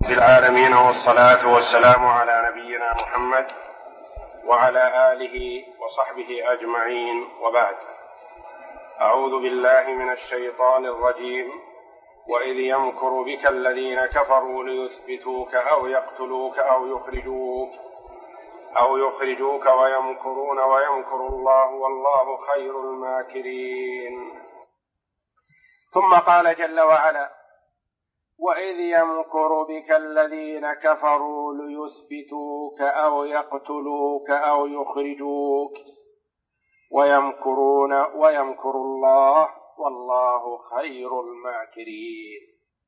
في العالمين، والصلاة والسلام على نبينا محمد وعلى آله وصحبه أجمعين، وبعد. أعوذ بالله من الشيطان الرجيم. وإذ يمكر بك الذين كفروا ليثبتوك أو يقتلوك أو يخرجوك ويمكرون ويمكر الله والله خير الماكرين. ثم قال جل وعلا: وإذ يمكر بك الذين كفروا ليثبتوك أو يقتلوك أو يخرجوك ويمكرون ويمكر الله والله خير الماكرين.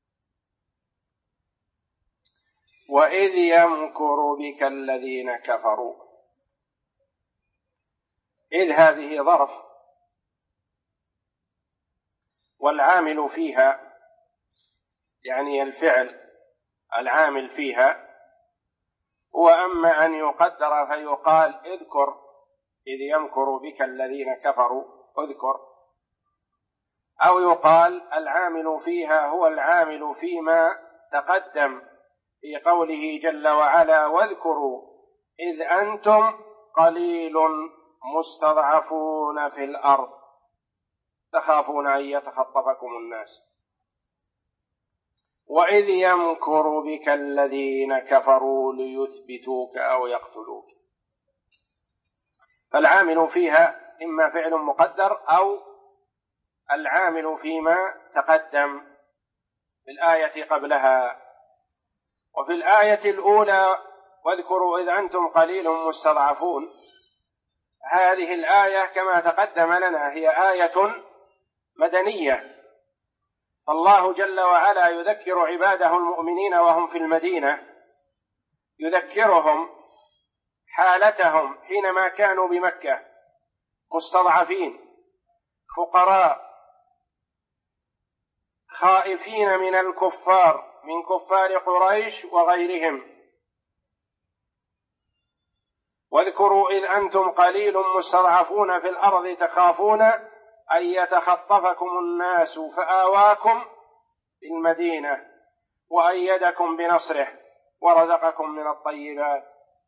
وإذ يمكر بك الذين كفروا، إذ هذه ظرف، والعامل فيها يعني الفعل العامل فيها، وأما أن يقدر فيقال اذكر إذ يمكر بك الذين كفروا اذكر، أو يقال العامل فيها هو العامل فيما تقدم في قوله جل وعلا: واذكروا إذ أنتم قليل مستضعفون في الأرض تخافون أن يتخطفكم الناس. وإذ يمكر بك الذين كفروا ليثبتوك أو يقتلوك، فالعامل فيها إما فعل مقدر أو العامل فيما تقدم في الآية قبلها. وفي الآية الأولى واذكروا إذ أنتم قليل مستضعفون، هذه الآية كما تقدم لنا هي آية مدنية، فالله جل وعلا يذكر عباده المؤمنين وهم في المدينة، يذكرهم حالتهم حينما كانوا بمكة مستضعفين فقراء خائفين من الكفار، من كفار قريش وغيرهم. واذكروا إذ أنتم قليل مستضعفون في الأرض تخافون أن يتخطفكم الناس فآواكم في المدينة وأيدكم بنصره ورزقكم من الطيبات.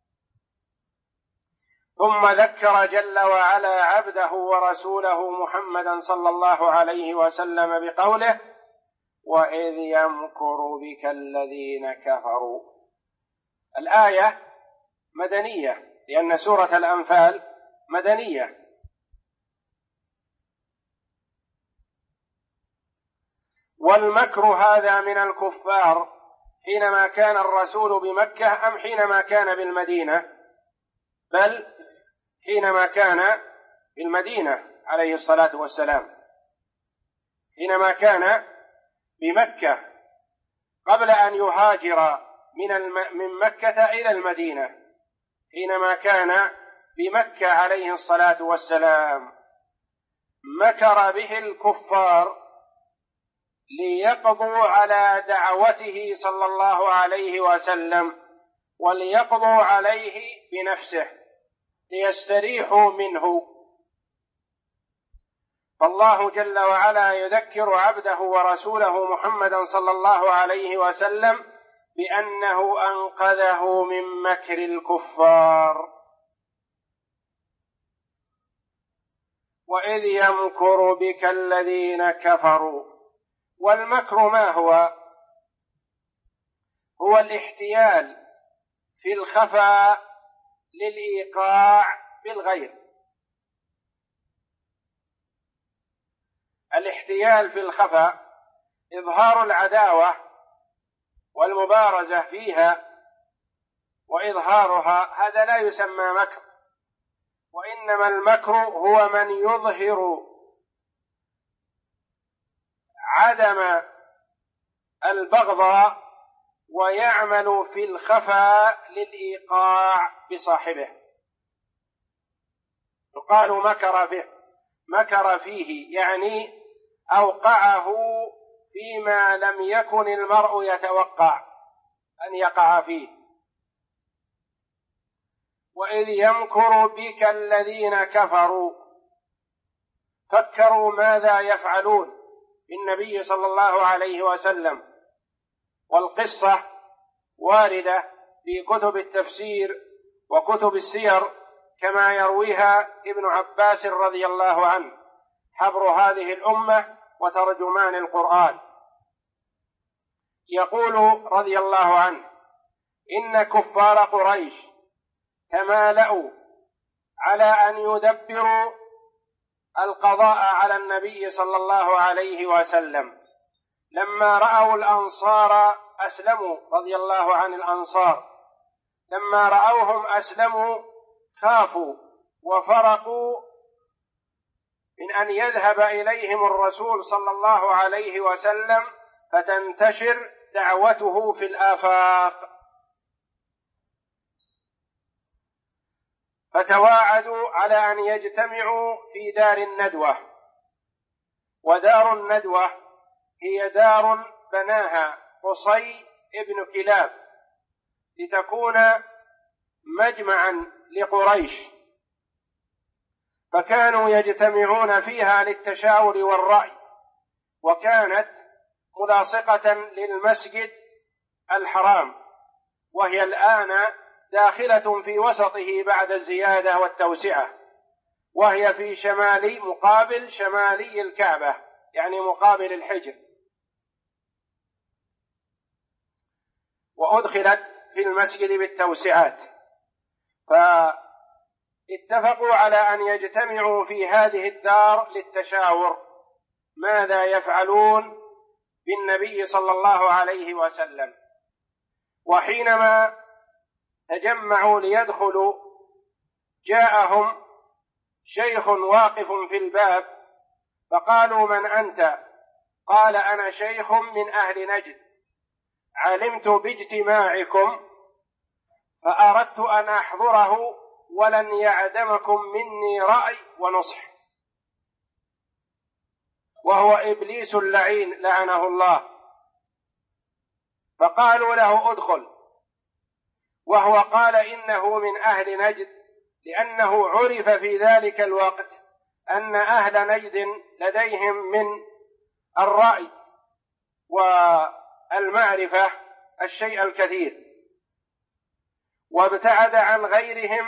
ثم ذكر جل وعلا عبده ورسوله محمدا صلى الله عليه وسلم بقوله: وإذ يمكر بك الذين كفروا. الآية مدنية لأن سورة الأنفال مدنية، والمكر هذا من الكفار حينما كان الرسول بمكة أم حينما كان بالمدينة؟ بل حينما كان بالمدينة عليه الصلاة والسلام، حينما كان بمكة قبل أن يهاجر من مكة إلى المدينة، حينما كان بمكة عليه الصلاة والسلام مكر به الكفار ليقضوا على دعوته صلى الله عليه وسلم وليقضوا عليه بنفسه ليستريحوا منه. فالله جل وعلا يذكر عبده ورسوله محمدا صلى الله عليه وسلم بأنه أنقذه من مكر الكفار. وإذ يمكر بك الذين كفروا. والمكر ما هو؟ هو الاحتيال في الخفاء للإيقاع بالغير. الاحتيال في الخفاء إظهار العداوة والمبارزة فيها وإظهارها، هذا لا يسمى مكر، وإنما المكر هو من يظهر عدم البغض ويعمل في الخفاء للإيقاع بصاحبه، يقال مكر فيه يعني أوقعه فيما لم يكن المرء يتوقع أن يقع فيه. وإذ يمكر بك الذين كفروا، فكروا ماذا يفعلون بالنبي صلى الله عليه وسلم، والقصة واردة في كتب التفسير وكتب السير كما يرويها ابن عباس رضي الله عنه حبر هذه الأمة وترجمان القرآن. يقول رضي الله عنه: إن كفار قريش تمالأوا على أن يدبروا القضاء على النبي صلى الله عليه وسلم، لما رأوا الأنصار أسلموا رضي الله عن الأنصار، لما رأوهم أسلموا خافوا وفرقوا من أن يذهب إليهم الرسول صلى الله عليه وسلم فتنتشر دعوته في الآفاق، فتواعدوا على أن يجتمعوا في دار الندوة. ودار الندوة هي دار بناها قصي ابن كلاب لتكون مجمعا لقريش، فكانوا يجتمعون فيها للتشاور والرأي، وكانت ملاصقة للمسجد الحرام، وهي الآن داخلة في وسطه بعد الزيادة والتوسعة، وهي في مقابل شمالي الكعبة، يعني مقابل الحجر، وأدخلت في المسجد بالتوسعات. فاتفقوا على أن يجتمعوا في هذه الدار للتشاور ماذا يفعلون بالنبي صلى الله عليه وسلم. وحينما تجمعوا ليدخلوا جاءهم شيخ واقف في الباب، فقالوا: من أنت؟ قال: أنا شيخ من أهل نجد، علمت باجتماعكم فأردت أن أحضره ولن يعدمكم مني رأي ونصح. وهو إبليس اللعين لعنه الله. فقالوا له: ادخل. وهو قال إنه من أهل نجد، لأنه عرف في ذلك الوقت أن أهل نجد لديهم من الرأي والمعرفة الشيء الكثير، وابتعد عن غيرهم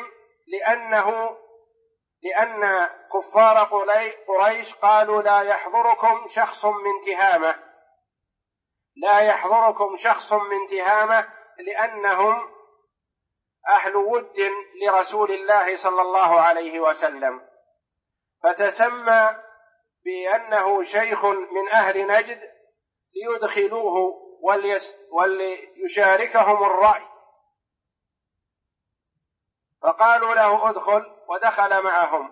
لأن كفار قريش قالوا: لا يحضركم شخص من تهامة، لا يحضركم شخص من تهامة، لأنهم أهل ود لرسول الله صلى الله عليه وسلم، فتسمى بأنه شيخ من أهل نجد ليدخلوه وليشاركهم الرأي. فقالوا له: ادخل، ودخل معهم.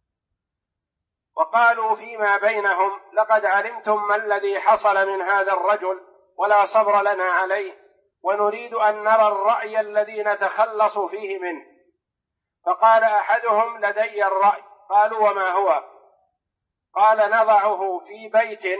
وقالوا فيما بينهم: لقد علمتم ما الذي حصل من هذا الرجل ولا صبر لنا عليه، ونريد أن نرى الرأي الذي نتخلص فيه منه. فقال أحدهم: لدي الرأي. قالوا: وما هو؟ قال: نضعه في بيت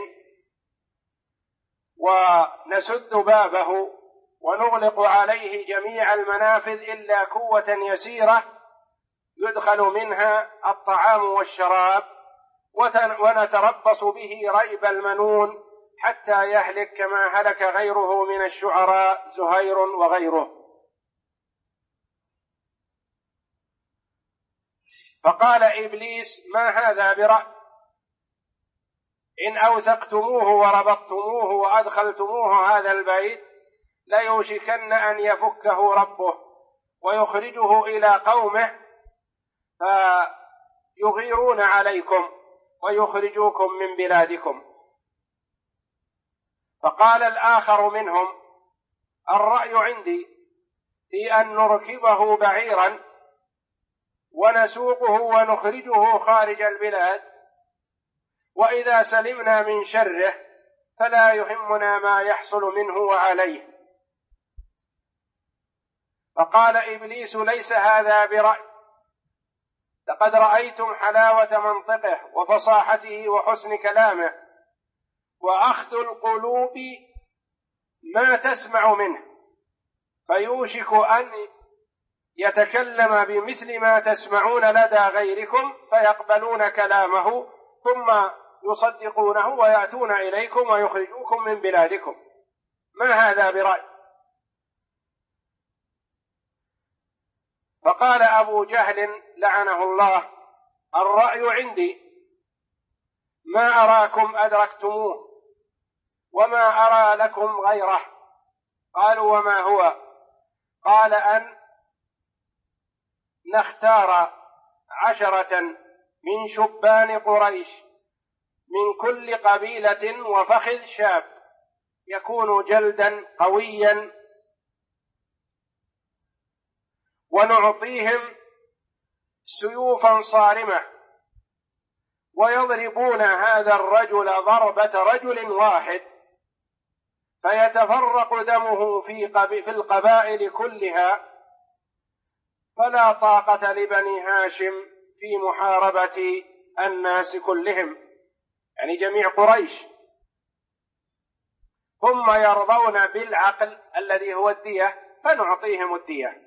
ونسد بابه ونغلق عليه جميع المنافذ إلا كوة يسيرة يدخل منها الطعام والشراب، ونتربص به ريب المنون حتى يهلك كما هلك غيره من الشعراء زهير وغيره. فقال إبليس: ما هذا برأي؟ إن أوثقتموه وربطتموه وأدخلتموه هذا البيت ليوشكن أن يفكه ربه ويخرجه إلى قومه فيغيرون عليكم ويخرجوكم من بلادكم. فقال الآخر منهم: الرأي عندي في أن نركبه بعيرا ونسوقه ونخرجه خارج البلاد، وإذا سلمنا من شره فلا يهمنا ما يحصل منه وعليه. فقال إبليس: ليس هذا برأي، لقد رأيتم حلاوة منطقه وفصاحته وحسن كلامه وأخذ القلوب ما تسمع منه، فيوشك أن يتكلم بمثل ما تسمعون لدى غيركم فيقبلون كلامه ثم يصدقونه ويأتون إليكم ويخرجوكم من بلادكم. ما هذا برأي؟ فقال أبو جهل لعنه الله: الرأي عندي، ما أراكم أدركتموه وما أرى لكم غيره. قالوا: وما هو؟ قال: أن نختار 10 من شبان قريش من كل قبيلة وفخذ شاب يكون جلدا قويا، ونعطيهم سيوفا صارمة، ويضربون هذا الرجل ضربة رجل واحد، فيتفرق دمه في القبائل كلها، فلا طاقة لبني هاشم في محاربة الناس كلهم، يعني جميع قريش. ثم يرضون بالعقل الذي هو الدية، فنعطيهم الدية.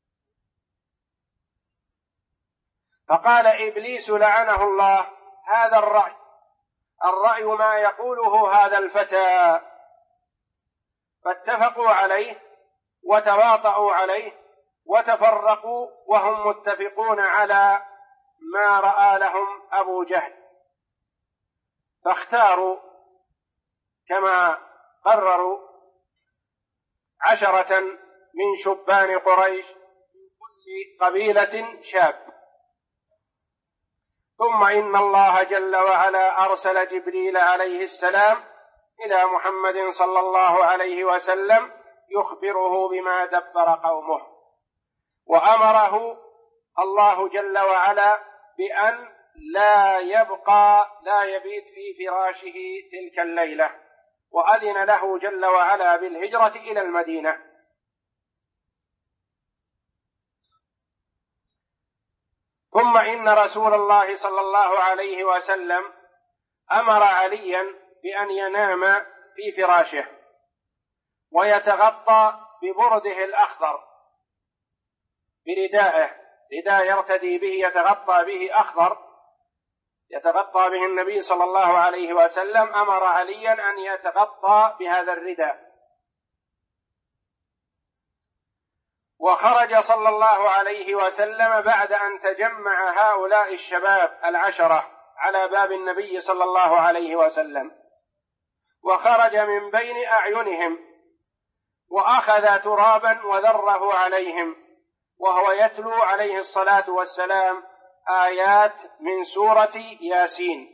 فقال إبليس لعنه الله: هذا الرأي ما يقوله هذا الفتى. فاتفقوا عليه وتواطؤوا عليه وتفرقوا وهم متفقون على ما رأى لهم أبو جهل، فاختاروا كما قرروا 10 من شبان قريش من كل قبيلة شاب. ثم إن الله جل وعلا أرسل جبريل عليه السلام إلى محمد صلى الله عليه وسلم يخبره بما دبر قومه، وأمره الله جل وعلا بأن لا يبيت في فراشه تلك الليلة، وأذن له جل وعلا بالهجرة إلى المدينة. ثم إن رسول الله صلى الله عليه وسلم أمر عليا بأن ينام في فراشه ويتغطى ببرده الأخضر، بردائه، رداء يرتدي به يتغطى به أخضر، يتغطى به النبي صلى الله عليه وسلم. أمر عليا أن يتغطى بهذا الرداء. وخرج صلى الله عليه وسلم بعد أن تجمع هؤلاء الشباب 10 على باب النبي صلى الله عليه وسلم، وخرج من بين أعينهم وأخذ ترابا وذره عليهم، وهو يتلو عليه الصلاة والسلام آيات من سورة ياسين.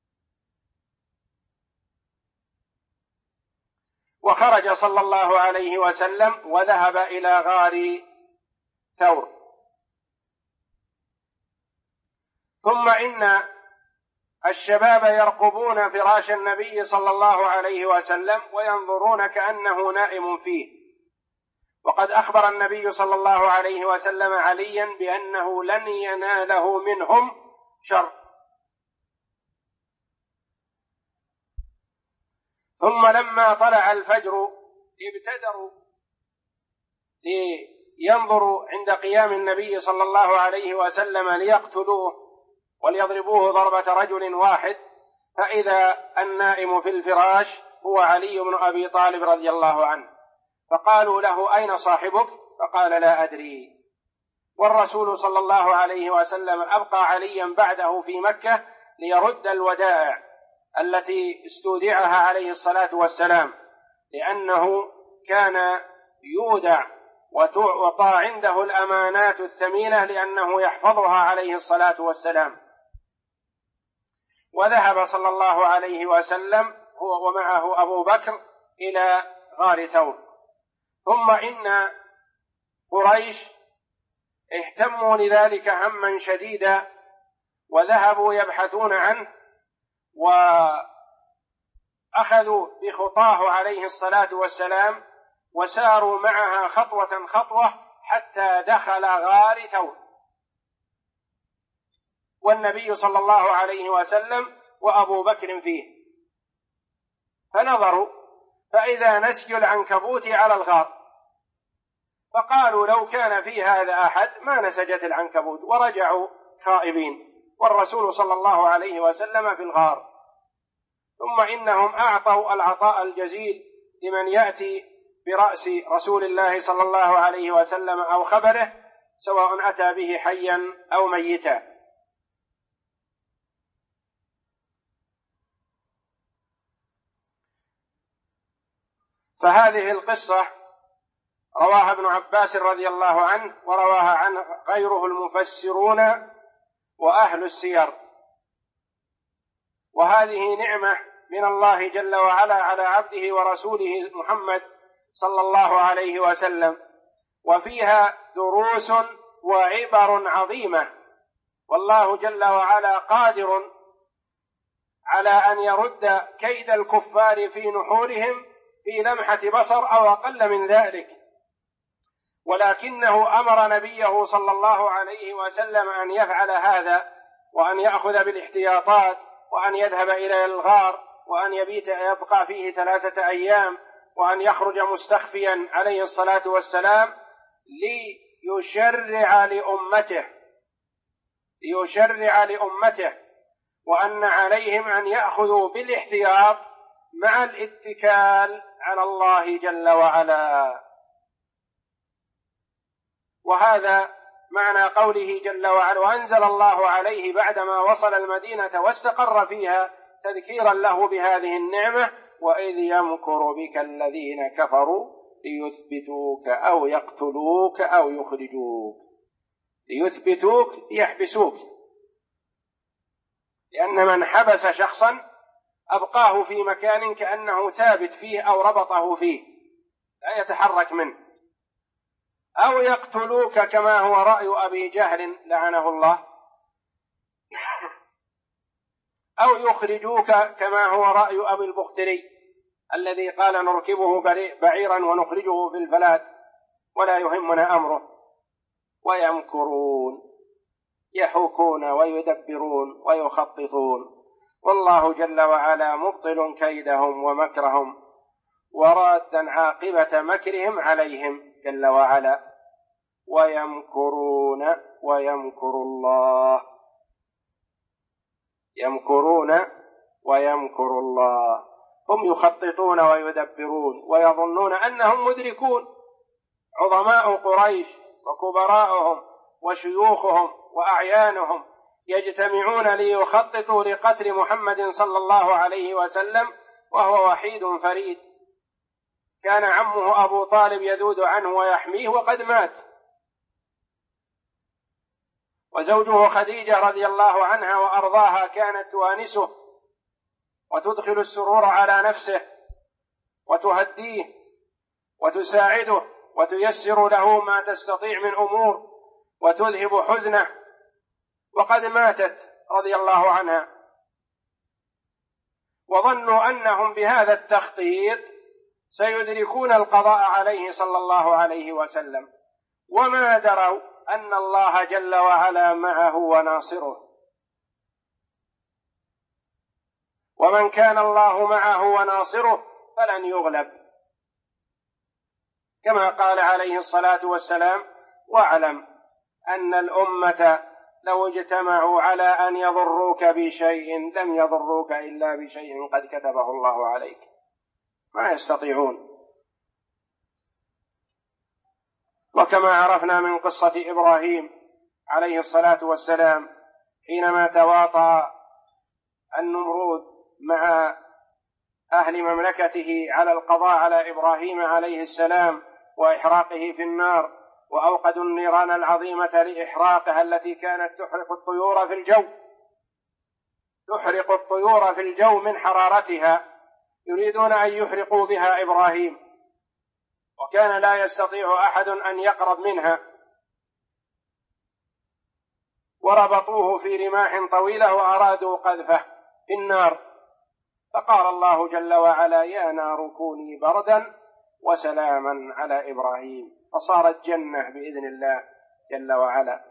وخرج صلى الله عليه وسلم وذهب إلى غار ثور. ثم إن الشباب يرقبون فراش النبي صلى الله عليه وسلم وينظرون كأنه نائم فيه، وقد أخبر النبي صلى الله عليه وسلم عليا بأنه لن يناله منهم شر. ثم لما طلع الفجر ابتدروا لينظروا عند قيام النبي صلى الله عليه وسلم ليقتلوه وليضربوه ضربة رجل واحد، فإذا النائم في الفراش هو علي بن أبي طالب رضي الله عنه. فقالوا له: أين صاحبك؟ فقال: لا أدري. والرسول صلى الله عليه وسلم أبقى عليا بعده في مكة ليرد الودائع التي استودعها عليه الصلاة والسلام، لأنه كان يودع وتعطى عنده الأمانات الثمينة لأنه يحفظها عليه الصلاة والسلام. وذهب صلى الله عليه وسلم هو ومعه أبو بكر إلى غار ثور. ثم إن قريش اهتموا لذلك هما شديدا وذهبوا يبحثون عنه، وأخذوا بخطاه عليه الصلاة والسلام وساروا معها خطوة خطوة حتى دخل غار ثور، والنبي صلى الله عليه وسلم وأبو بكر فيه. فنظروا فإذا نسج العنكبوت على الغار، فقالوا: لو كان في هذا أحد ما نسجت العنكبوت، ورجعوا خائبين، والرسول صلى الله عليه وسلم في الغار. ثم إنهم أعطوا العطاء الجزيل لمن يأتي برأس رسول الله صلى الله عليه وسلم أو خبره، سواء أتى به حيا أو ميتا. فهذه القصة رواها ابن عباس رضي الله عنه، ورواها عنه غيره المفسرون وأهل السير، وهذه نعمة من الله جل وعلا على عبده ورسوله محمد صلى الله عليه وسلم، وفيها دروس وعبر عظيمة، والله جل وعلا قادر على أن يرد كيد الكفار في نحورهم في لمحة بصر أو أقل من ذلك، ولكنه أمر نبيه صلى الله عليه وسلم أن يفعل هذا، وأن يأخذ بالاحتياطات، وأن يذهب إلى الغار، وأن يبقى فيه 3 أيام، وأن يخرج مستخفيا عليه الصلاة والسلام ليشرع لأمته، وأن عليهم أن يأخذوا بالاحتياط مع الاتكال على الله جل وعلا. وهذا معنى قوله جل وعلا: وأنزل الله عليه بعدما وصل المدينة واستقر فيها تذكيرا له بهذه النعمة: وإذ يمكر بك الذين كفروا ليثبتوك أو يقتلوك أو يخرجوك. ليثبتوك يحبسوك، لأن من حبس شخصا أبقاه في مكان كأنه ثابت فيه أو ربطه فيه لا يتحرك منه، أو يقتلوك كما هو رأي أبي جهل لعنه الله، أو يخرجوك كما هو رأي أبي البختري الذي قال: نركبه بعيرا ونخرجه في الفلات ولا يهمنا أمره. ويمكرون، يحوكون ويدبرون ويخططون، والله جل وعلا مبطل كيدهم ومكرهم ورادا عاقبة مكرهم عليهم جل وعلا. ويمكرون ويمكر الله، يمكرون ويمكر الله، هم يخططون ويدبرون ويظنون أنهم مدركون. عظماء قريش وكبراءهم وشيوخهم وأعيانهم يجتمعون ليخططوا لقتل محمد صلى الله عليه وسلم وهو وحيد فريد، كان عمه أبو طالب يذود عنه ويحميه وقد مات، وزوجه خديجة رضي الله عنها وأرضاها كانت توانسه وتدخل السرور على نفسه وتهديه وتساعده وتيسر له ما تستطيع من أمور وتذهب حزنه، وقد ماتت رضي الله عنها، وظنوا أنهم بهذا التخطيط سيدركون القضاء عليه صلى الله عليه وسلم، وما دروا أن الله جل وعلا معه وناصره. ومن كان الله معه وناصره فلن يغلب، كما قال عليه الصلاة والسلام: واعلم أن الأمة لو اجتمعوا على أن يضروك بشيء لم يضروك إلا بشيء قد كتبه الله عليك. ما يستطيعون. وكما عرفنا من قصة إبراهيم عليه الصلاة والسلام حينما تواطى النمرود مع أهل مملكته على القضاء على إبراهيم عليه السلام وإحراقه في النار، وأوقدوا النيران العظيمة لإحراقها التي كانت تحرق الطيور في الجو، تحرق الطيور في الجو من حرارتها، يريدون أن يحرقوا بها إبراهيم، وكان لا يستطيع أحد أن يقرب منها، وربطوه في رماح طويلة وأرادوا قذفه في النار، فقال الله جل وعلا: يا نار كوني بردا وسلاما على إبراهيم، فصارت جنة بإذن الله جل وعلا.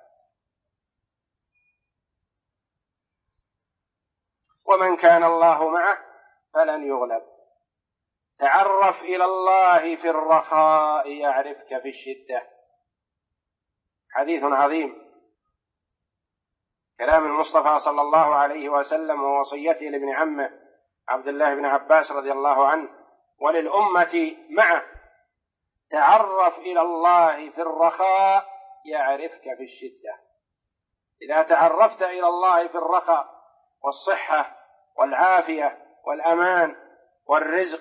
ومن كان الله معه فلن يغلب. تعرف إلى الله في الرخاء يعرفك في الشدة. حديث عظيم، كلام المصطفى صلى الله عليه وسلم ووصيته لابن عمه عبد الله بن عباس رضي الله عنه وللأمة معه: تعرف إلى الله في الرخاء يعرفك في الشدة. إذا تعرفت إلى الله في الرخاء والصحة والعافية والأمان والرزق،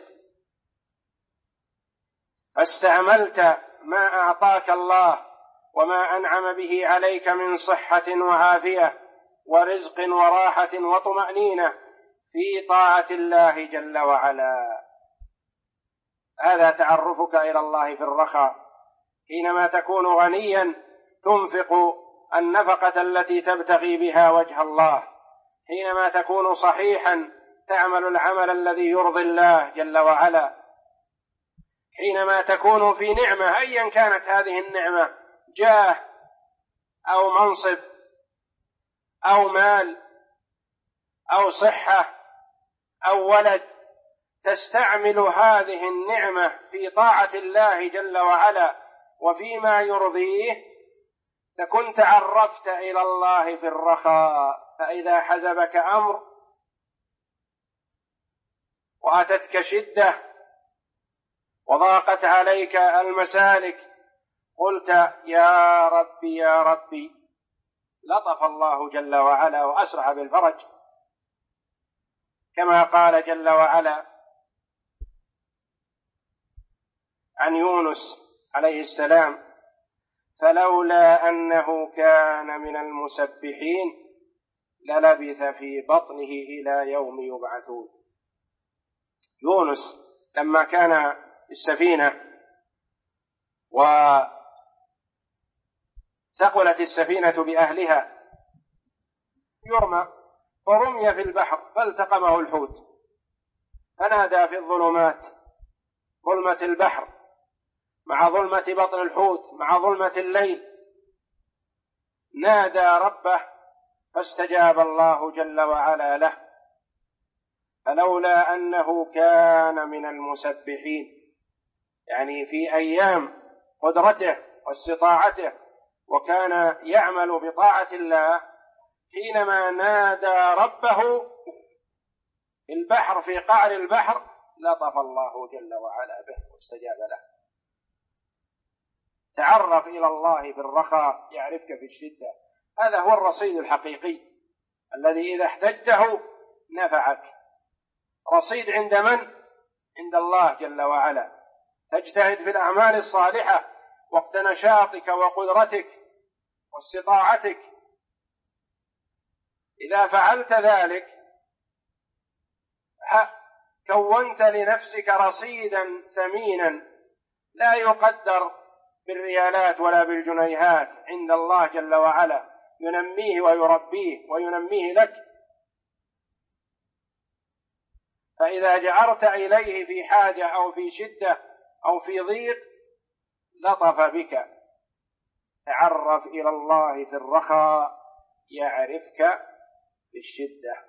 فاستعملت ما أعطاك الله وما أنعم به عليك من صحة وعافية ورزق وراحة وطمأنينة في طاعة الله جل وعلا، هذا تعرفك إلى الله في الرخاء. حينما تكون غنيا تنفق النفقة التي تبتغي بها وجه الله، حينما تكون صحيحا تعمل العمل الذي يرضي الله جل وعلا، حينما تكون في نعمة أيا كانت هذه النعمة، جاه أو منصب أو مال أو صحة أو ولد، تستعمل هذه النعمة في طاعة الله جل وعلا وفيما يرضيه، تكن تعرفت إلى الله في الرخاء. فإذا حزبك أمر وأتتك شدة وضاقت عليك المسالك قلت يا ربي يا ربي، لطف الله جل وعلا وأسرع بالفرج، كما قال جل وعلا عن يونس عليه السلام: فلولا أنه كان من المسبحين للبث في بطنه إلى يوم يبعثون. يونس لما كان في السفينة وثقلت السفينة بأهلها يرمى، فرمي في البحر فالتقمه الحوت، فنادى في الظلمات، ظلمة البحر مع ظلمة بطن الحوت مع ظلمة الليل، نادى ربه فاستجاب الله جل وعلا له. فلولا أنه كان من المسبحين، يعني في أيام قدرته واستطاعته وكان يعمل بطاعة الله، حينما نادى ربه في البحر في قعر البحر لطف الله جل وعلا به واستجاب له. تعرف إلى الله في الرخاء يعرفك في الشدة، هذا هو الرصيد الحقيقي الذي إذا احتجته نفعك. رصيد عند من؟ عند الله جل وعلا. تجتهد في الأعمال الصالحة وقت نشاطك وقدرتك واستطاعتك، إذا فعلت ذلك كونت لنفسك رصيدا ثمينا لا يقدر بالريالات ولا بالجنيهات عند الله جل وعلا، ينميه ويربيه وينميه لك. فإذا جعرت إليه في حاجة أو في شدة أو في ضيق لطف بك. تعرف إلى الله في الرخاء يعرفك في الشدة.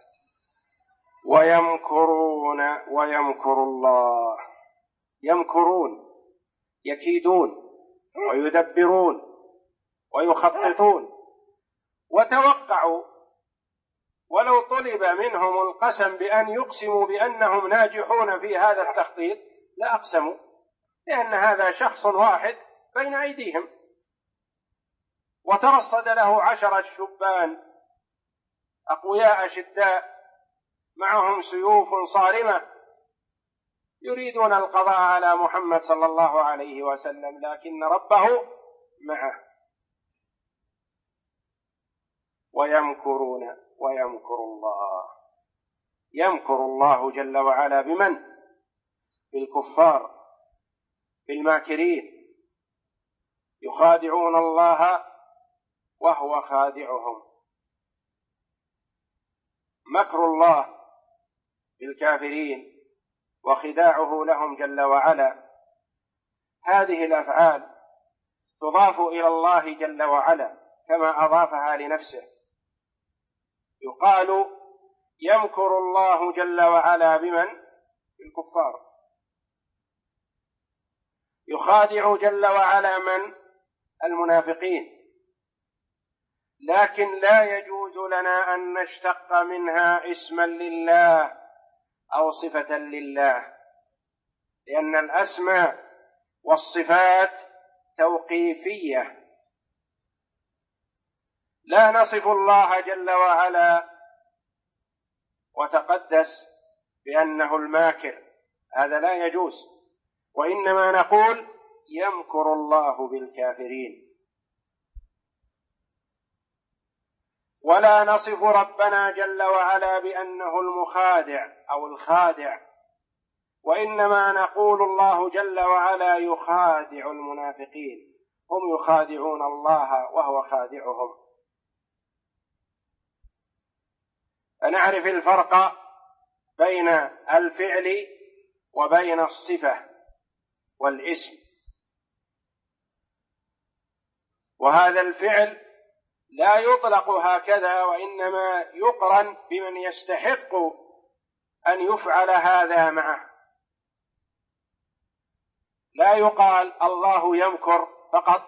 ويمكرون ويمكر الله، يمكرون يكيدون ويدبرون ويخططون. وتوقعوا ولو طلب منهم القسم بأن يقسموا بأنهم ناجحون في هذا التخطيط لأقسموا، لأن هذا شخص واحد بين أيديهم، وترصد له 10 شبان أقوياء شداء معهم سيوف صارمة يريدون القضاء على محمد صلى الله عليه وسلم، لكن ربه معه. ويمكرون ويمكر الله، يمكر الله جل وعلا بمن؟ بالكفار، بالماكرين، يخادعون الله وهو خادعهم. مكر الله بالكافرين وخداعه لهم جل وعلا، هذه الأفعال تضاف إلى الله جل وعلا كما أضافها لنفسه. يقال يمكر الله جل وعلا بمن؟ بالكفار. يخادع جل وعلا من؟ المنافقين. لكن لا يجوز لنا أن نشتق منها اسما لله أو صفة لله، لأن الأسماء والصفات توقيفية لا نصف الله جل وعلا وتقدس بأنه الماكر، هذا لا يجوز، وإنما نقول يمكر الله بالكافرين. ولا نصف ربنا جل وعلا بأنه المخادع أو الخادع، وإنما نقول الله جل وعلا يخادع المنافقين، هم يخادعون الله وهو خادعهم. فنعرف الفرق بين الفعل وبين الصفة والاسم. وهذا الفعل لا يطلق هكذا، وإنما يقرن بمن يستحق أن يفعل هذا معه. لا يقال الله يمكر فقط،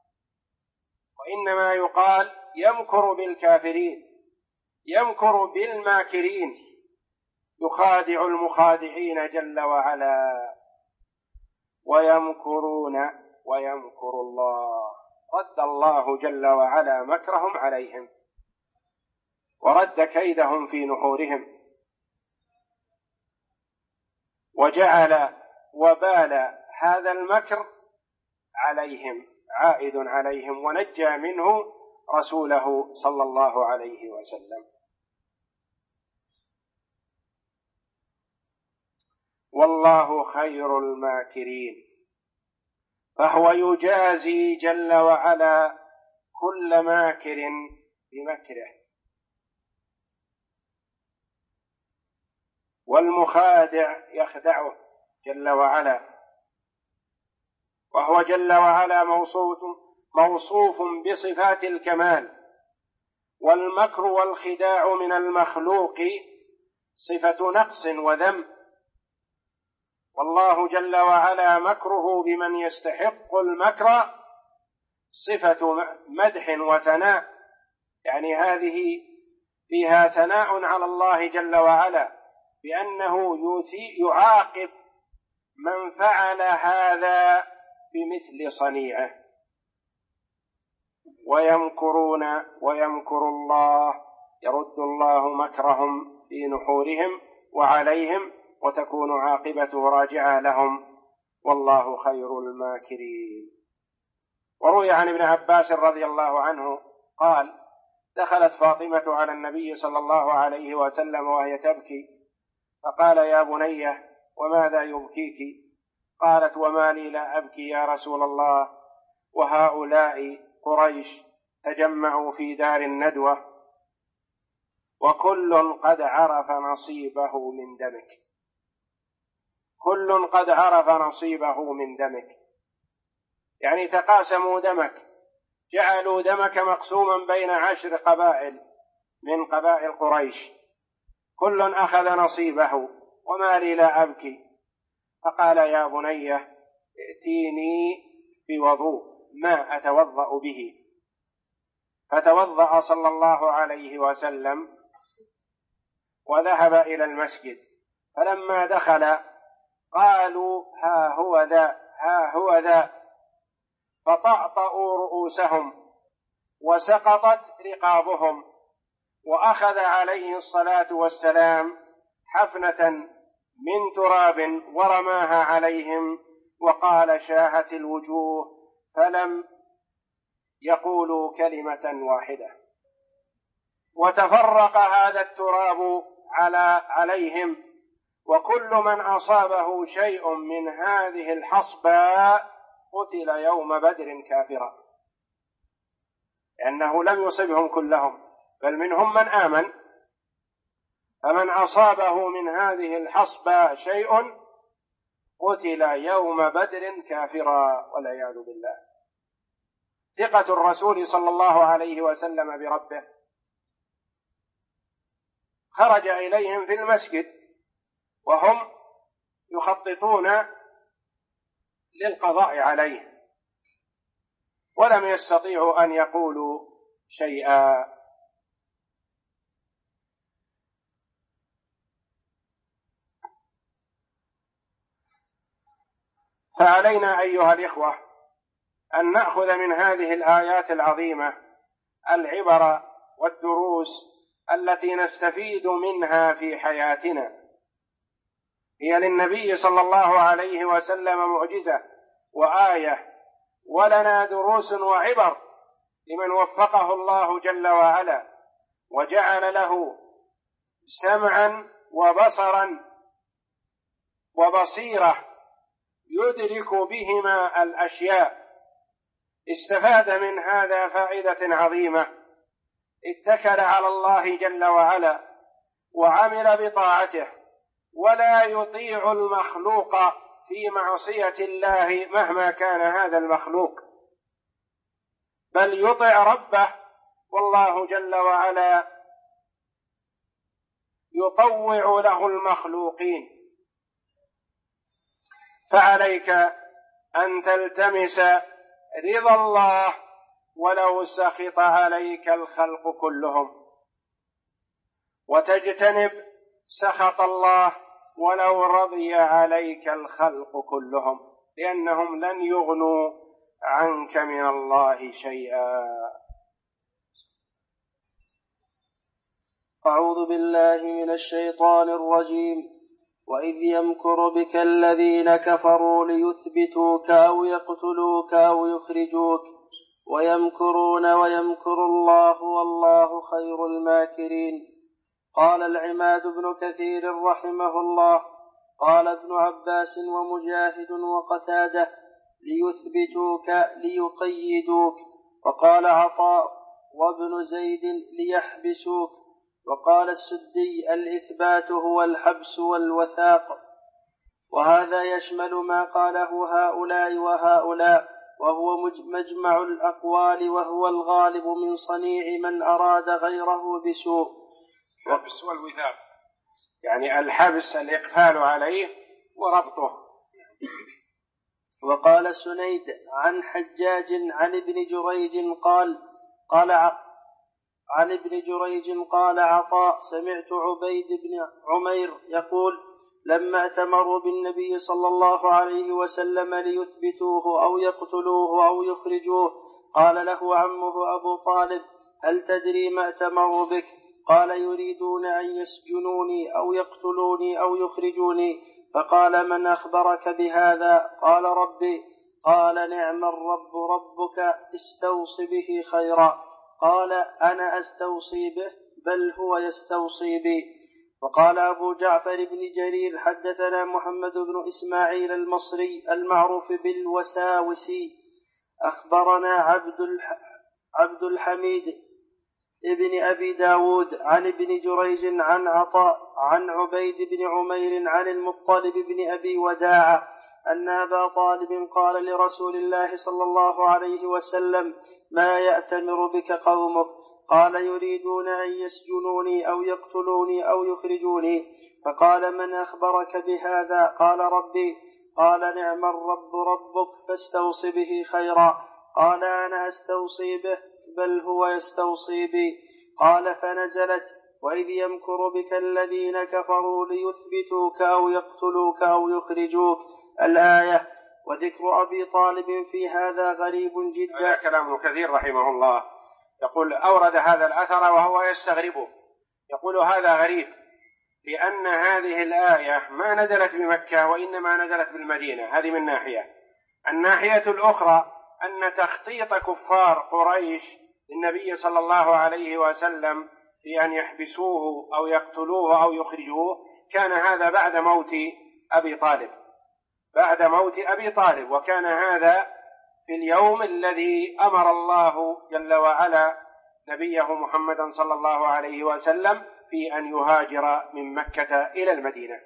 وإنما يقال يمكر بالكافرين، يمكر بالماكرين، يخادع المخادعين جل وعلا، ويمكرون ويمكر الله. رد الله جل وعلا مكرهم عليهم، ورد كيدهم في نحورهم، وجعل وبال هذا المكر عليهم، عائد عليهم، ونجى منه رسوله صلى الله عليه وسلم. والله خير الماكرين، فهو يجازي جل وعلا كل ماكر بمكره. والمخادع يخدعه جل وعلا، وهو جل وعلا موصوف بصفات الكمال. والمكر والخداع من المخلوق صفة نقص وذم، والله جل وعلا مكره بمن يستحق المكر صفة مدح وثناء، يعني هذه فيها ثناء على الله جل وعلا بأنه يعاقب من فعل هذا بمثل صنيعه. ويمكرون ويمكر الله، يرد الله مكرهم في نحورهم وعليهم، وتكون عاقبته راجعة لهم، والله خير الماكرين. وروي عن ابن عباس رضي الله عنه قال: دخلت فاطمة على النبي صلى الله عليه وسلم وهي تبكي، فقال: يا بني وماذا يبكيك؟ قالت: وما لي لا أبكي يا رسول الله، وهؤلاء قريش تجمعوا في دار الندوة، وكل قد عرف نصيبه من دمك، كل قد عرف نصيبه من دمك، يعني تقاسموا دمك، جعلوا دمك مقسوما بين 10 قبائل من قبائل قريش، كل أخذ نصيبه، وما لي لا أبكي. فقال: يا بني ائتيني بوضوء ما أتوضأ به. فتوضأ صلى الله عليه وسلم وذهب إلى المسجد، فلما دخل قالوا: ها هو ذا، ها هو ذا، فطأطأوا رؤوسهم وسقطت رقابهم، وأخذ عليه الصلاة والسلام حفنة من تراب ورماها عليهم، وقال: شاهت الوجوه، فلم يقولوا كلمة واحدة. وتفرق هذا التراب عليهم، وكل من أصابه شيء من هذه الحصبة قتل يوم بدر كافرا، لأنه لم يصبهم كلهم، بل منهم من آمن. فمن أصابه من هذه الحصبة شيء قتل يوم بدر كافرا، والعياذ بالله. ثقة الرسول صلى الله عليه وسلم بربه. خرج إليهم في المسجد وهم يخططون للقضاء عليه، ولم يستطيعوا أن يقولوا شيئا. فعلينا أيها الإخوة أن نأخذ من هذه الآيات العظيمة العبر والدروس التي نستفيد منها في حياتنا. هي للنبي صلى الله عليه وسلم معجزة وآية، ولنا دروس وعبر لمن وفقه الله جل وعلا وجعل له سمعا وبصرا وبصيرة يدرك بهما الأشياء. استفاد من هذا فائدة عظيمة، اتكل على الله جل وعلا وعمل بطاعته، ولا يطيع المخلوق في معصية الله مهما كان هذا المخلوق، بل يطع ربه، والله جل وعلا يطوع له المخلوقين. فعليك أن تلتمس رضا الله ولو سخط عليك الخلق كلهم، وتجتنب سخط الله ولو رضي عليك الخلق كلهم، لأنهم لن يغنوا عنك من الله شيئا. أعوذ بالله من الشيطان الرجيم. وإذ يمكر بك الذين كفروا ليثبتوك أو يقتلوك أو يخرجوك ويمكرون ويمكر الله والله خير الماكرين. قال العماد بن كثير رحمه الله: قال ابن عباس ومجاهد وقتاده: ليثبتوك ليقيدوك. وقال عطاء وابن زيد: ليحبسوك. وقال السدي: الإثبات هو الحبس والوثاق. وهذا يشمل ما قاله هؤلاء وهؤلاء، وهو مجمع الأقوال، وهو الغالب من صنيع من أراد غيره بسوء. الحبس والوثاق يعني الحبس الإقفال عليه وربطه. وقال سنيد عن حجاج عن ابن جريج عن ابن جريج قال عطاء: سمعت عبيد بن عمير يقول: لما ائتمروا بالنبي صلى الله عليه وسلم ليثبتوه أو يقتلوه أو يخرجوه، قال له عمه أبو طالب: هل تدري ما ائتمروا بك؟ قال: يريدون أن يسجنوني أو يقتلوني أو يخرجوني. فقال: من أخبرك بهذا؟ قال: ربي. قال: نعم الرب ربك، استوص به خيرا. قال: أنا أستوصي به، بل هو يستوصي بي. وقال أبو جعفر بن جرير: حدثنا محمد بن إسماعيل المصري المعروف بالوساوسي، أخبرنا عبد الحميد ابن أبي داود عن ابن جريج عن عطاء عن عبيد بن عمير عن المطلب بن أبي وداعة أن أبا طالب قال لرسول الله صلى الله عليه وسلم: ما يأتمر بك قومك؟ قال: يريدون أن يسجنوني أو يقتلوني أو يخرجوني. فقال: من أخبرك بهذا؟ قال: ربي. قال: نعم الرب ربك، فاستوص به خيرا. قال: أنا أستوصي به، بل هو يستوصي بي. قال: فنزلت: وإذ يمكر بك الذين كفروا ليثبتوك أو يقتلوك أو يخرجوك، الآية. وذكر أبي طالب في هذا غريب جدا. هذا كلام كثير رحمه الله، يقول أورد هذا الأثر وهو يستغربه، يقول هذا غريب، لأن هذه الآية ما نزلت بمكة وإنما نزلت بالمدينة. هذه من ناحية. الناحية الأخرى أن تخطيط كفار قريش للنبي صلى الله عليه وسلم في أن يحبسوه أو يقتلوه أو يخرجوه كان هذا بعد موت أبي طالب، وكان هذا في اليوم الذي أمر الله جل وعلا نبيه محمدا صلى الله عليه وسلم في أن يهاجر من مكة إلى المدينة.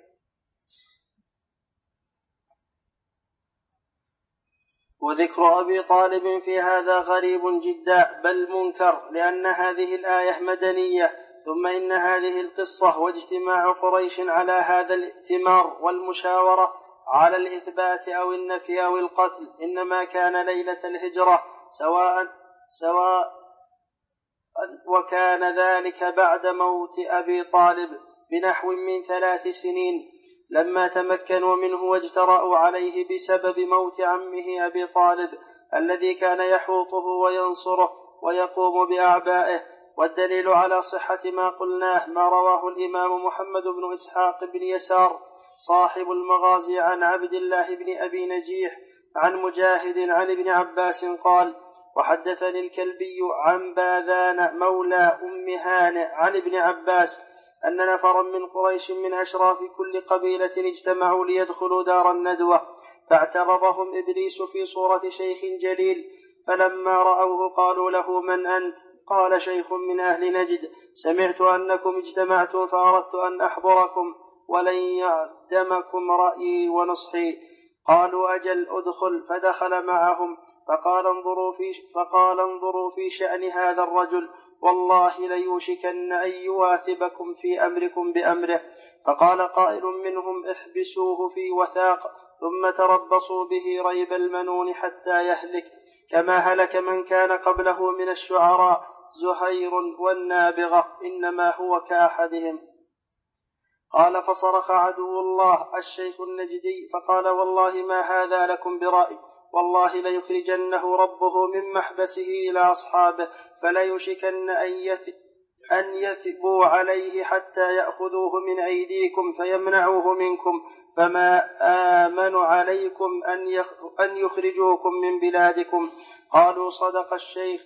وذكر أبي طالب في هذا غريب جدا، بل منكر، لأن هذه الآية مدنية. ثم إن هذه القصة واجتماع قريش على هذا الائتمار والمشاورة على الإثبات أو النفي أو القتل إنما كان ليلة الهجرة سواء وكان ذلك بعد موت أبي طالب بنحو من 3 سنين، لما تمكنوا منه واجترأوا عليه بسبب موت عمه أبي طالب الذي كان يحوطه وينصره ويقوم بأعبائه. والدليل على صحة ما قلناه ما رواه الإمام محمد بن إسحاق بن يسار صاحب المغازي عن عبد الله بن أبي نجيح عن مجاهد عن ابن عباس قال: وحدثني الكلبي عن باذان مولى أم هانئ عن ابن عباس أن نفرا من قريش من أشراف كل قبيلة اجتمعوا ليدخلوا دار الندوة، فاعترضهم إبليس في صورة شيخ جليل، فلما رأوه قالوا له: من أنت؟ قال: شيخ من أهل نجد، سمعت أنكم اجتمعتم فأردت أن أحضركم ولن يعدمكم رأيي ونصحي. قالوا: أجل، أدخل. فدخل معهم فقال: انظروا في شأن هذا الرجل، والله ليوشكن أن يواثبكم في أمركم بأمره. فقال قائل منهم: احبسوه في وثاق ثم تربصوا به ريب المنون حتى يهلك، كما هلك من كان قبله من الشعراء زهير والنابغة، إنما هو كأحدهم. قال: فصرخ عدو الله الشيخ النجدي فقال: والله ما هذا لكم برأي، والله ليخرجنه ربه من محبسه إلى أصحابه، فليوشكن أن يثبوا عليه حتى يأخذوه من أيديكم فيمنعوه منكم، فما آمن عليكم أن يخرجوكم من بلادكم. قالوا: صدق الشيخ،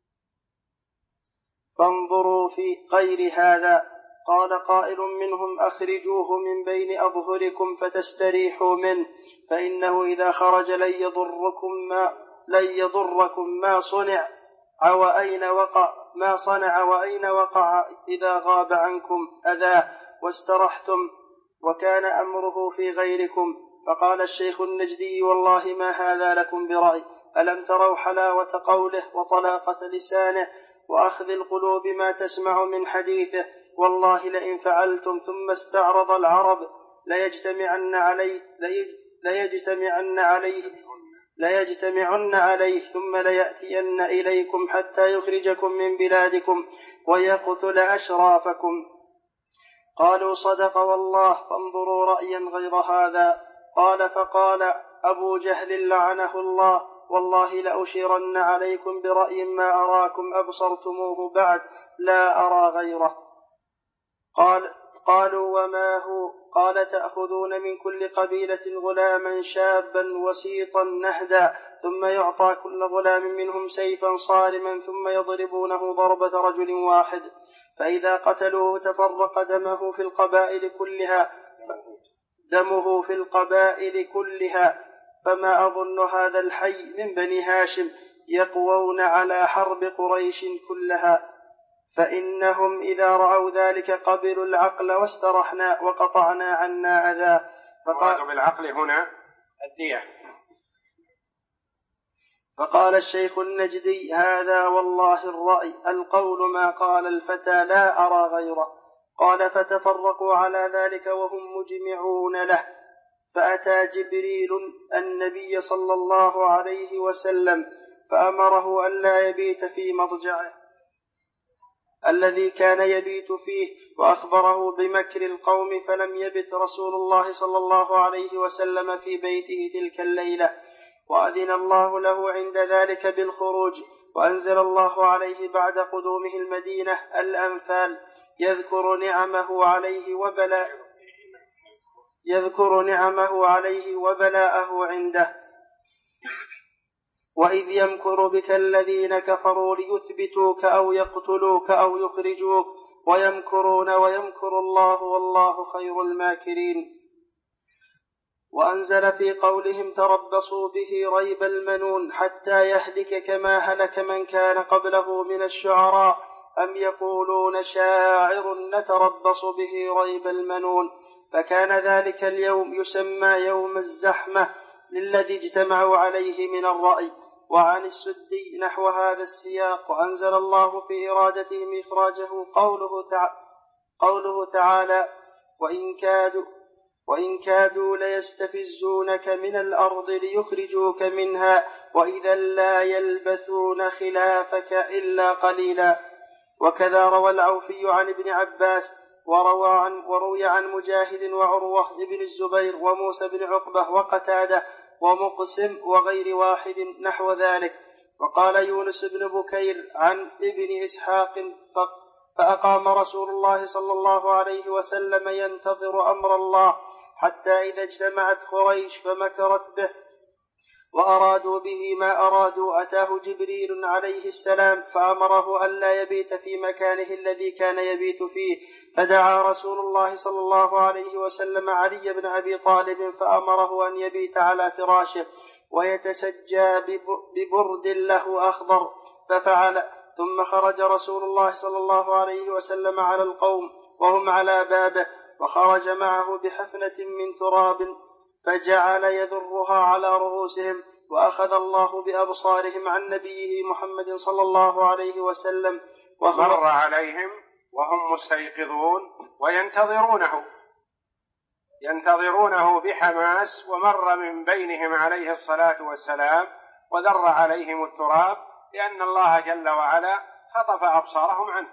فانظروا في غير هذا. قال قائل منهم: أخرجوه من بين أظهركم فتستريحوا منه، فإنه إذا خرج لن يضركم ما صنع وأين وقع إذا غاب عنكم أذاه واسترحتم، وكان أمره في غيركم. فقال الشيخ النجدي: والله ما هذا لكم برأي، ألم تروا حلاوة قوله وطلاقة لسانه وأخذ القلوب ما تسمع من حديثه؟ والله لئن فعلتم ثم استعرض العرب ليجتمعن عليه ثم ليأتين إليكم حتى يخرجكم من بلادكم ويقتل أشرافكم. قالوا: صدق والله، فانظروا رأيا غير هذا. قال: فقال أبو جهل لعنه الله: والله لأشيرن عليكم برأي ما أراكم أبصرتموه بعد، لا أرى غيره. قالوا: وما هو؟ قال: تأخذون من كل قبيلة غلاما شابا وسيطا نهدا، ثم يعطى كل غلام منهم سيفا صارما، ثم يضربونه ضربة رجل واحد، فإذا قتلوه تفرق دمه في القبائل كلها، فما أظن هذا الحي من بني هاشم يقوون على حرب قريش كلها، فإنهم إذا رأوا ذلك قبلوا العقل واسترحنا وقطعنا عنا أذاه. بالعقل هنا الدية. فقال الشيخ النجدي: هذا والله الرأي، القول ما قال الفتى، لا أرى غيره. قال: فتفرقوا على ذلك وهم مجمعون له، فأتى جبريل النبي صلى الله عليه وسلم فأمره ألا يبيت في مضجعه الذي كان يبيت فيه، وأخبره بمكر القوم، فلم يبت رسول الله صلى الله عليه وسلم في بيته تلك الليلة، وأذن الله له عند ذلك بالخروج، وأنزل الله عليه بعد قدومه المدينة الأنفال يذكر نعمه عليه وبلاءه عنده. وإذ يمكر بك الذين كفروا ليثبتوك أو يقتلوك أو يخرجوك ويمكرون ويمكر الله والله خير الماكرين. وأنزل في قولهم: تربصوا به ريب المنون حتى يهلك كما هلك من كان قبله من الشعراء، أم يقولون شاعر نتربص به ريب المنون. فكان ذلك اليوم يسمى يوم الزحمة للذي اجتمعوا عليه من الرأي. وعن السدي نحو هذا السياق. وأنزل الله في إرادتهم إخراجه قوله تعالى: وإن كادوا ليستفزونك من الأرض ليخرجوك منها وإذا لا يلبثون خلافك إلا قليلا. وكذا روى العوفي عن ابن عباس، وروي عن مجاهد وعروة بن الزبير وموسى بن عقبة وقتادة ومقسم وغير واحد نحو ذلك. وقال يونس بن بكير عن ابن إسحاق فأقام رسول الله صلى الله عليه وسلم ينتظر أمر الله حتى إذا اجتمعت قريش فمكرت به وأرادوا به ما أرادوا أتاه جبريل عليه السلام فأمره ألا يبيت في مكانه الذي كان يبيت فيه، فدعا رسول الله صلى الله عليه وسلم علي بن أبي طالب فأمره أن يبيت على فراشه ويتسجى ببرد له أخضر ففعل. ثم خرج رسول الله صلى الله عليه وسلم على القوم وهم على بابه، وخرج معه بحفنة من تراب فجعل يذرها على رؤوسهم، وأخذ الله بأبصارهم عن نبيه محمد صلى الله عليه وسلم ومر عليهم وهم مستيقظون ينتظرونه بحماس، ومر من بينهم عليه الصلاة والسلام وذر عليهم التراب لأن الله جل وعلا خطف أبصارهم عنه،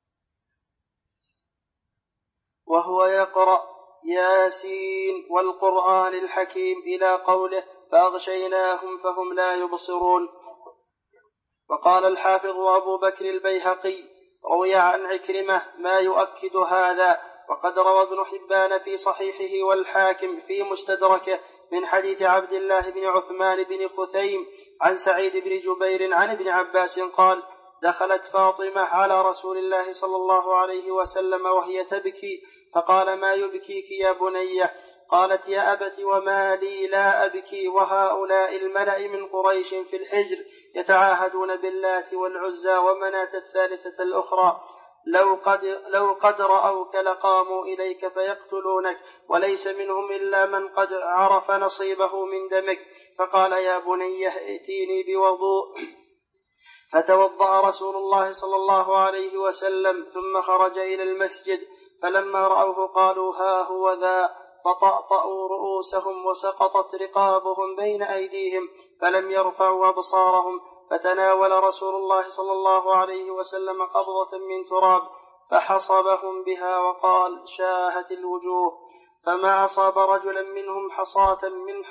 وهو يقرأ ياسين والقرآن الحكيم إلى قوله فأغشيناهم فهم لا يبصرون. وقال الحافظ أبو بكر البيهقي روي عن عكرمة ما يؤكد هذا، وقد روى ابن حبان في صحيحه والحاكم في مستدركه من حديث عبد الله بن عثمان بن خثيم عن سعيد بن جبير عن ابن عباس قال دخلت فاطمة على رسول الله صلى الله عليه وسلم وهي تبكي فقال ما يبكيك يا بنية؟ قالت يا أبت وما لي لا أبكي وهؤلاء الملأ من قريش في الحجر يتعاهدون باللات والعزى ومناة الثالثة الأخرى لو قد رأوك لقاموا إليك فيقتلونك وليس منهم إلا من قد عرف نصيبه من دمك. فقال يا بني ائتيني بوضوء، فتوضأ رسول الله صلى الله عليه وسلم ثم خرج إلى المسجد، فلما رأوه قالوا ها هو ذا، فطأطأوا رؤوسهم وسقطت رقابهم بين أيديهم فلم يرفعوا أبصارهم، فتناول رسول الله صلى الله عليه وسلم قبضة من تراب فحصبهم بها وقال شاهت الوجوه، فما أصاب رجلا منهم حصاة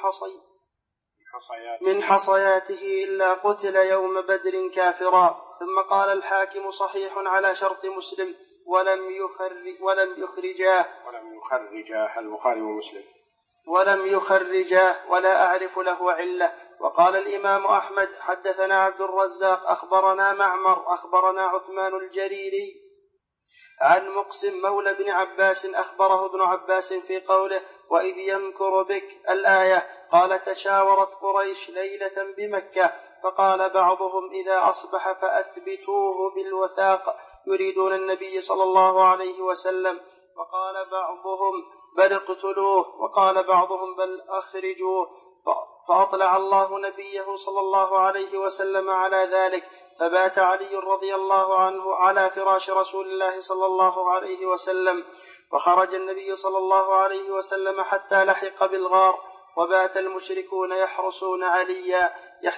من حصياته إلا قتل يوم بدر كافرا. ثم قال الحاكم صحيح على شرط مسلم ولم يخرجاه ولا أعرف له علة. وقال الإمام أحمد حدثنا عبد الرزاق أخبرنا معمر أخبرنا عثمان الجريري عن مقسم مولى بن عباس أخبره ابن عباس في قوله وإذ يمكر بك الآية قال تشاورت قريش ليلة بمكة فقال بعضهم إذا أصبح فأثبتوه بالوثاق يريدون النبي صلى الله عليه وسلم، وقال بعضهم بل اقتلوه، وقال بعضهم بل أخرجوه، فأطلع الله نبيه صلى الله عليه وسلم على ذلك، فبات علي رضي الله عنه على فراش رسول الله صلى الله عليه وسلم، وخرج النبي صلى الله عليه وسلم حتى لحق بالغار، وبات المشركون يحرسون عليا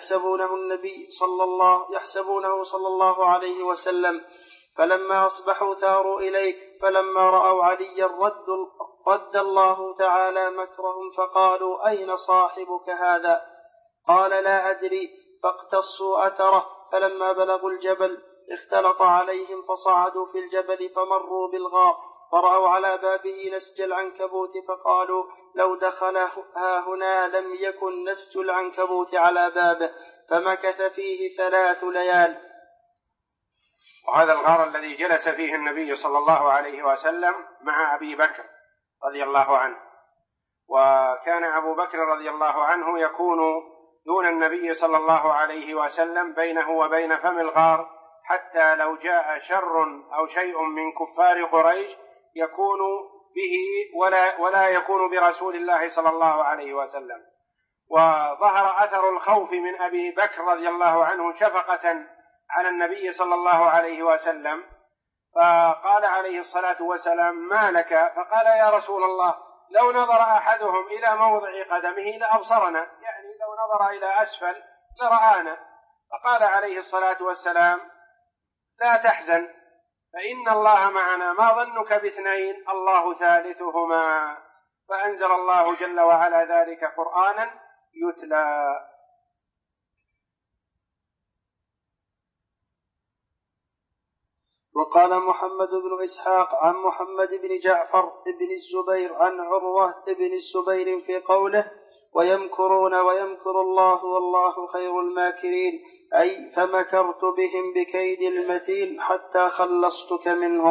يحسبونه صلى الله عليه وسلم، فلما أصبحوا ثاروا إليه، فلما رأوا عليا رد الله تعالى مكرهم فقالوا أين صاحبك هذا؟ قال لا أدري، فاقتصوا أثره، فلما بلغوا الجبل اختلط عليهم فصعدوا في الجبل فمروا بالغار فرأوا على بابه نسج العنكبوت فقالوا لو دخل هاهنا لم يكن نسج العنكبوت على بابه، فمكث فيه 3 ليال. وهذا الغار الذي جلس فيه النبي صلى الله عليه وسلم مع أبي بكر رضي الله عنه، وكان أبو بكر رضي الله عنه يكون دون النبي صلى الله عليه وسلم بينه وبين فم الغار، حتى لو جاء شر أو شيء من كفار قريش يكون به ولا يكون برسول الله صلى الله عليه وسلم. وظهر أثر الخوف من أبي بكر رضي الله عنه شفقة على النبي صلى الله عليه وسلم، فقال عليه الصلاة والسلام ما لك؟ فقال يا رسول الله لو نظر أحدهم إلى موضع قدمه لأبصرنا، يعني لو نظر إلى أسفل لرآنا. فقال عليه الصلاة والسلام لا تحزن فإن الله معنا، ما ظنك باثنين الله ثالثهما، فأنزل الله جل وعلا ذلك قرآنا يتلى. وقال محمد بن إسحاق عن محمد بن جعفر بن الزبير عن عروة بن الزبير في قوله ويمكرون ويمكر الله والله خير الماكرين، أي فمكرت بهم بكيد المتين حتى خلصتك منهم.